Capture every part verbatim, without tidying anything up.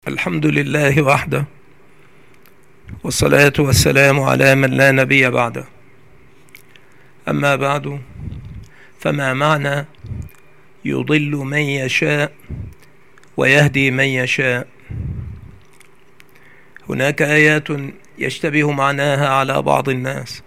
الحمد لله وحده، والصلاة والسلام على من لا نبي بعده. أما بعد، فما معنى يضل من يشاء ويهدي من يشاء؟ هناك آيات يشتبه معناها على بعض الناس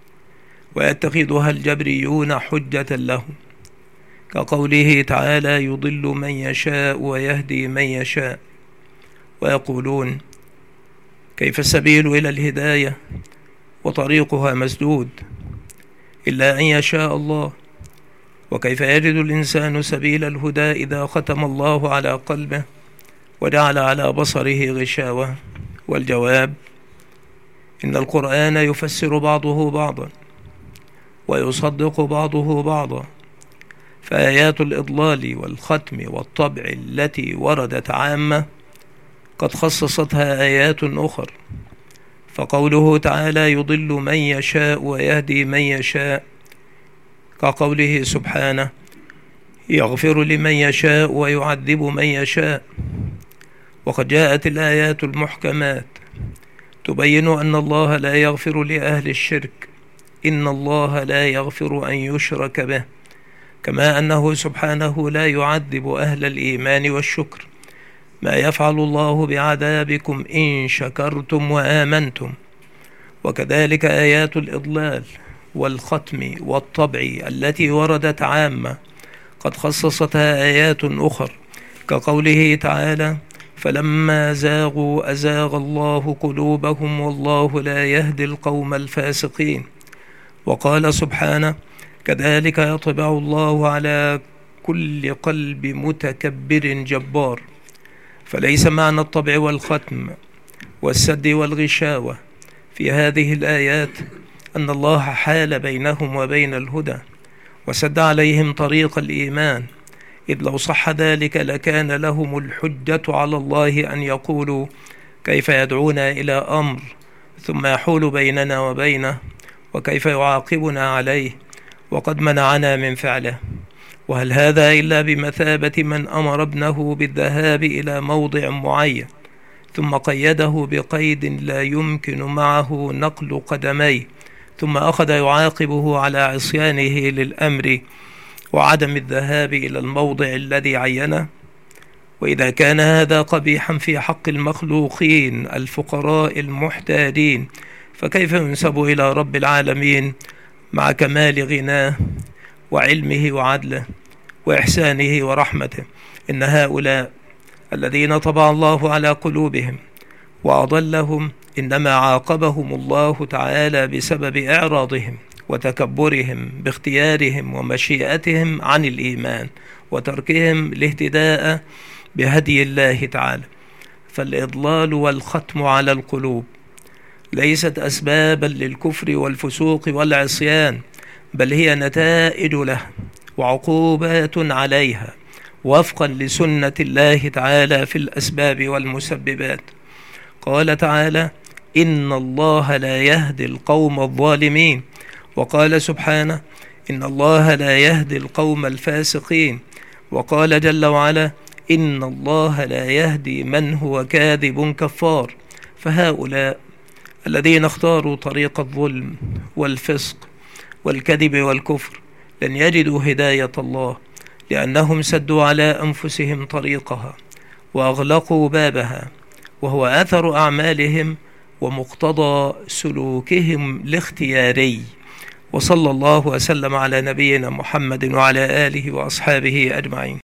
ويتخذها الجبريون حجة لهم، كقوله تعالى: يضل من يشاء ويهدي من يشاء، ويقولون: كيف السبيل إلى الهداية وطريقها مسدود إلا أن يشاء الله؟ وكيف يجد الإنسان سبيل الهدى إذا ختم الله على قلبه وجعل على بصره غشاوة؟ والجواب: إن القرآن يفسر بعضه بعضا ويصدق بعضه بعضا، فآيات الإضلال والختم والطبع التي وردت عامة قد خصصتها آيات أخر، فقوله تعالى: يضل من يشاء ويهدي من يشاء، كقوله سبحانه: يغفر لمن يشاء ويعذب من يشاء. وقد جاءت الآيات المحكمات تبين أن الله لا يغفر لأهل الشرك، إن الله لا يغفر أن يشرك به، كما أنه سبحانه لا يعذب أهل الإيمان والشكر، ما يفعل الله بعذابكم إن شكرتم وآمنتم. وكذلك آيات الإضلال والختم والطبع التي وردت عامة قد خصصتها آيات أخر، كقوله تعالى: فلما زاغوا أزاغ الله قلوبهم والله لا يهدي القوم الفاسقين. وقال سبحانه: كذلك يطبع الله على كل قلب متكبر جبار. فليس معنى الطبع والختم والسد والغشاوة في هذه الآيات أن الله حال بينهم وبين الهدى وسد عليهم طريق الإيمان، إذ لو صح ذلك لكان لهم الحجة على الله أن يقولوا: كيف يدعونا إلى أمر ثم يحول بيننا وبينه، وكيف يعاقبنا عليه وقد منعنا من فعله؟ وهل هذا إلا بمثابة من أمر ابنه بالذهاب إلى موضع معين ثم قيده بقيد لا يمكن معه نقل قدميه، ثم أخذ يعاقبه على عصيانه للأمر وعدم الذهاب إلى الموضع الذي عينه؟ وإذا كان هذا قبيحا في حق المخلوقين الفقراء المحتاجين، فكيف ينسب إلى رب العالمين مع كمال غناه وعلمه وعدله وإحسانه ورحمته؟ إن هؤلاء الذين طبع الله على قلوبهم وأضلهم إنما عاقبهم الله تعالى بسبب إعراضهم وتكبرهم باختيارهم ومشيئتهم عن الإيمان وتركهم الاهتداء بهدي الله تعالى. فالإضلال والختم على القلوب ليست أسبابا للكفر والفسوق والعصيان، بل هي نتائج له وعقوبات عليها وفقا لسنة الله تعالى في الأسباب والمسببات. قال تعالى: إن الله لا يهدي القوم الظالمين. وقال سبحانه: إن الله لا يهدي القوم الفاسقين. وقال جل وعلا: إن الله لا يهدي من هو كاذب كفار. فهؤلاء الذين اختاروا طريق الظلم والفسق والكذب والكفر لن يجدوا هداية الله، لأنهم سدوا على أنفسهم طريقها وأغلقوا بابها، وهو أثر أعمالهم ومقتضى سلوكهم الاختياري. وصلى الله وسلم على نبينا محمد وعلى آله وأصحابه أجمعين.